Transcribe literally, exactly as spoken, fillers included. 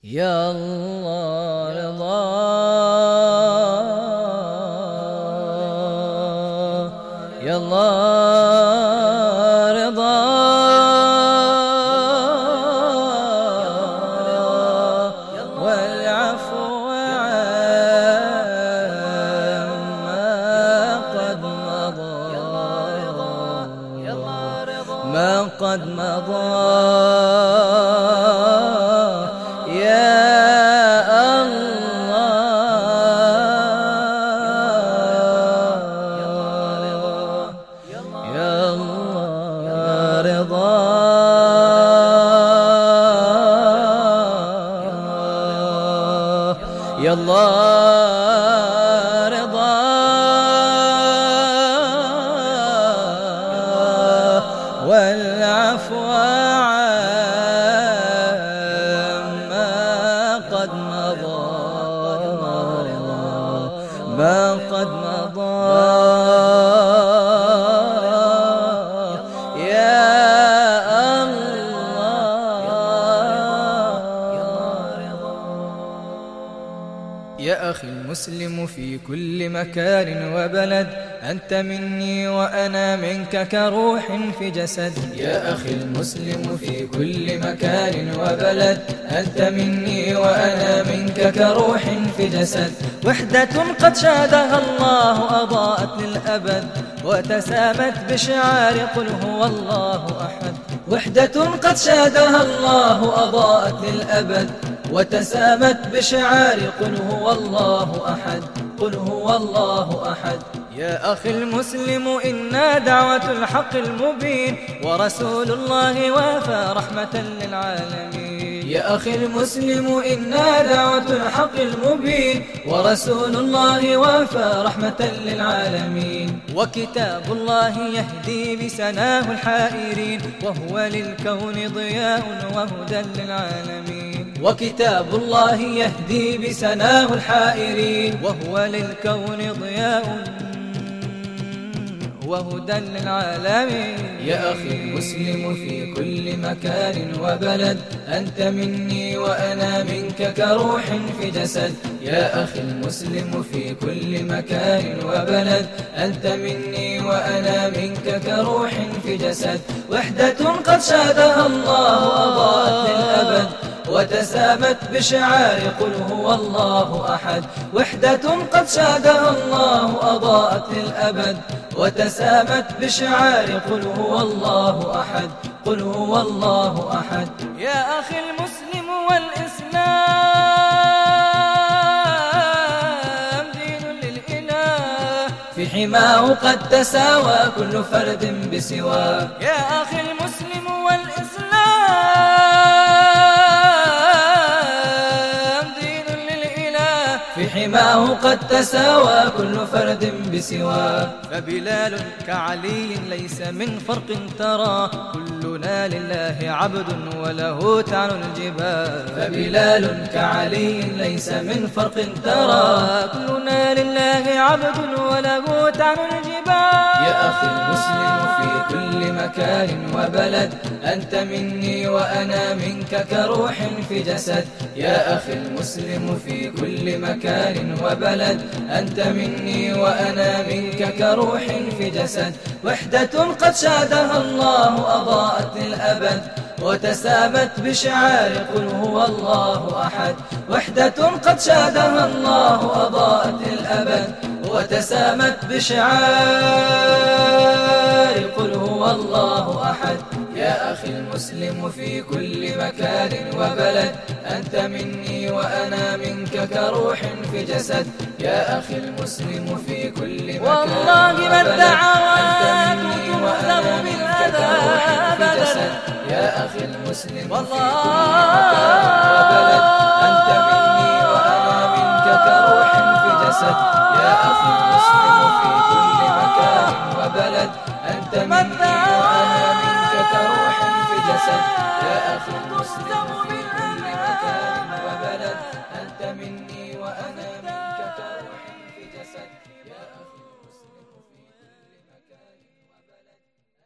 يا الله رضا يا الله رضا والعفو عما قد مضى ما قد مضى يا الله رضا والعفو عما قد مضى ما قد مضى يا أخي المسلم في كل مكان وبلد، أنت مني وأنا منك كروح في جسد. يا أخي المسلم في كل مكان وبلد، أنت مني وأنا منك كروح في جسد. وحدة قد شادها الله أضاءت للأبد، وتسامت بشعار قل هو الله أحد. وحدة قد شادها الله أضاءت للأبد، وتسامت بشعار قل هو الله أحد قل هو الله أحد. يا أخي المسلم إنا دعوة الحق المبين، ورسول الله وافى رحمة للعالمين. يا أخي المسلم إنا دعوة الحق المبين، ورسول الله وافى رحمة للعالمين. وكتاب الله يهدي بسناه الحائرين، وهو للكون ضياء وهدى للعالمين. وكتاب الله يهدي بسناه الحائرين، وهو للكون ضياء وهدى للعالمين. يا أخي المسلم في كل مكان وبلد، أنت مني وأنا منك كروح في جسد. يا أخي المسلم في كل مكان وبلد، أنت مني وأنا منك كروح في جسد. وحدة قد شادها الله أضاءت للأبد، وتسامت بشعار قل هو الله أحد. وحدة قد شادها الله أضاءت للأبد، وتسامت بشعار قل هو الله أحد قل هو الله أحد. يا أخي المسلم والإسلام دين للإله، في حماه قد تساوى كل فرد بسواه. يا أخي المسلم والإسلام دين للإله، في حماه قد تساوى كل فرد بسواه. فبلال كعلي ليس من فرق ترى، كلنا لله عبد وله تعن الجبال. فبلال كعلي ليس من فرق ترى، كلنا لله عبد وله تعن الجبال. يا أخي المسلم في كل مكان وبلد، أنت مني وأنا منك كروح في جسد. يا أخي المسلم في كل مكان وبلد، أنت مني وأنا منك كروح في جسد. وحدة قد شادها الله أضاءت للأبد، وتسامت بشعار قل هو الله أحد. وحدة قد شادها الله أضاءت للأبد، وتسامت بشعار قل هو الله أحد. يا أخي المسلم في كل مكان وبلد، أنت مني وأنا منك كروح في جسد. يا أخي المسلم في كل مكان والله ما الدعوات مني وأنا منك كروح في جسد. يا أخي المسلم في كل مكان وبلد، أنت مني وأنا منك كروح في جسد. يا أخي المسلم في كل مكان وبلد، أنت مني وأنا منك